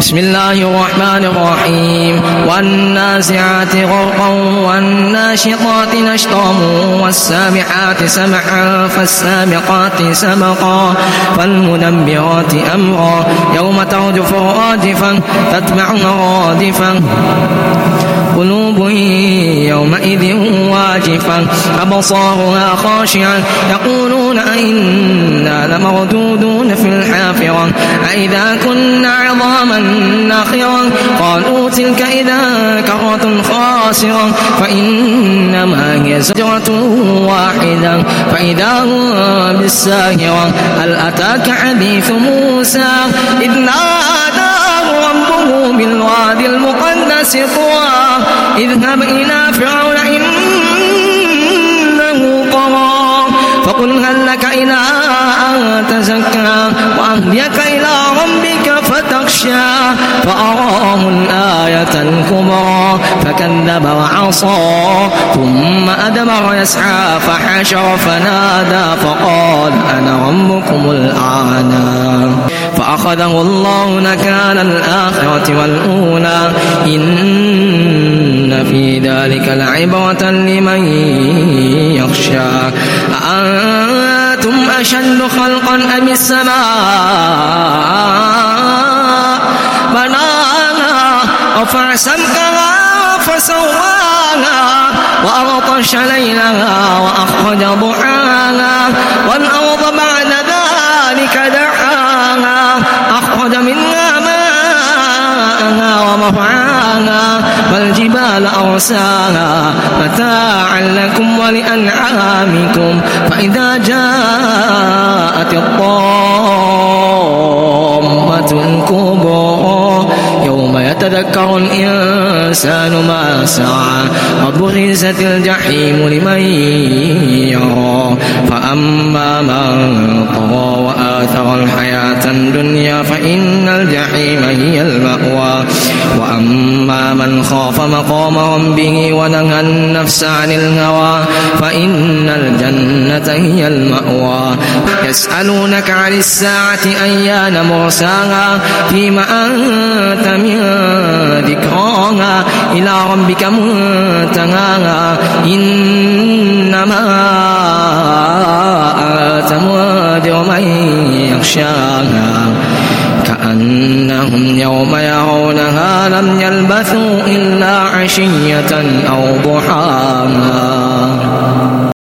بسم الله الرحمن الرحيم والنازعات غرقا والناشطات نشطا والسابحات سبحا فالسابقات سبقا فالمدبرات أمرا يوم ترجف الراجفة تتبعها رادفة قلوب يومئذ واجفة أبصارها خاشعة يقولون أئنا لمردودون في الحافرة أئذا كنا عظاما ناخرة قالوا تلك إذا كرة خاسرة فإنما هي زجرة واحدة فإذا هم بالساهرة هل أتاك حديث موسى إذ ناداه ربه بالوادي المقدس طوى اذهب إلى فرعون إنه طغى فقل هل لك إلى أن تزكى وأهديك إلى ربك فتخشى فأراه الآية الكبرى فكذب وعصى ثم أدبر يسعى فحشر فنادى فقال أنا ربكم الأعلى فأخذه الله نكال الآخرة والأولى إن في ذلك لعبرة لمن يخشى أأنتم أشد خلقا أم السماء بناها رفع سمكها فسواها وأغطش ليلها وأخرج ضحاها والأرض بعد ذلك دحاها أخرج منها ماءها ومرعاها والجبال أرساها متاعا لكم ولأنعامكم فإذا جاءت الطامة الكبرى يوم يتذكر الإنسان ما سعى وبرزت الجحيم لمن يرى فأما من طغى وآثر الحياة الدنيا فإن الجحيم هي المأوى وأما من خاف مقام ربه ونهى النفس عن الهوى فإن الجنة هي المأوى يسألونك عن الساعة أيان مرساها فيما أنت من ذكراها إلى ربك منتهاها إنما أنت منذر من يخشاها كأنهم يوم يرونها لم يلبثوا إلا عشية أو ضحاها.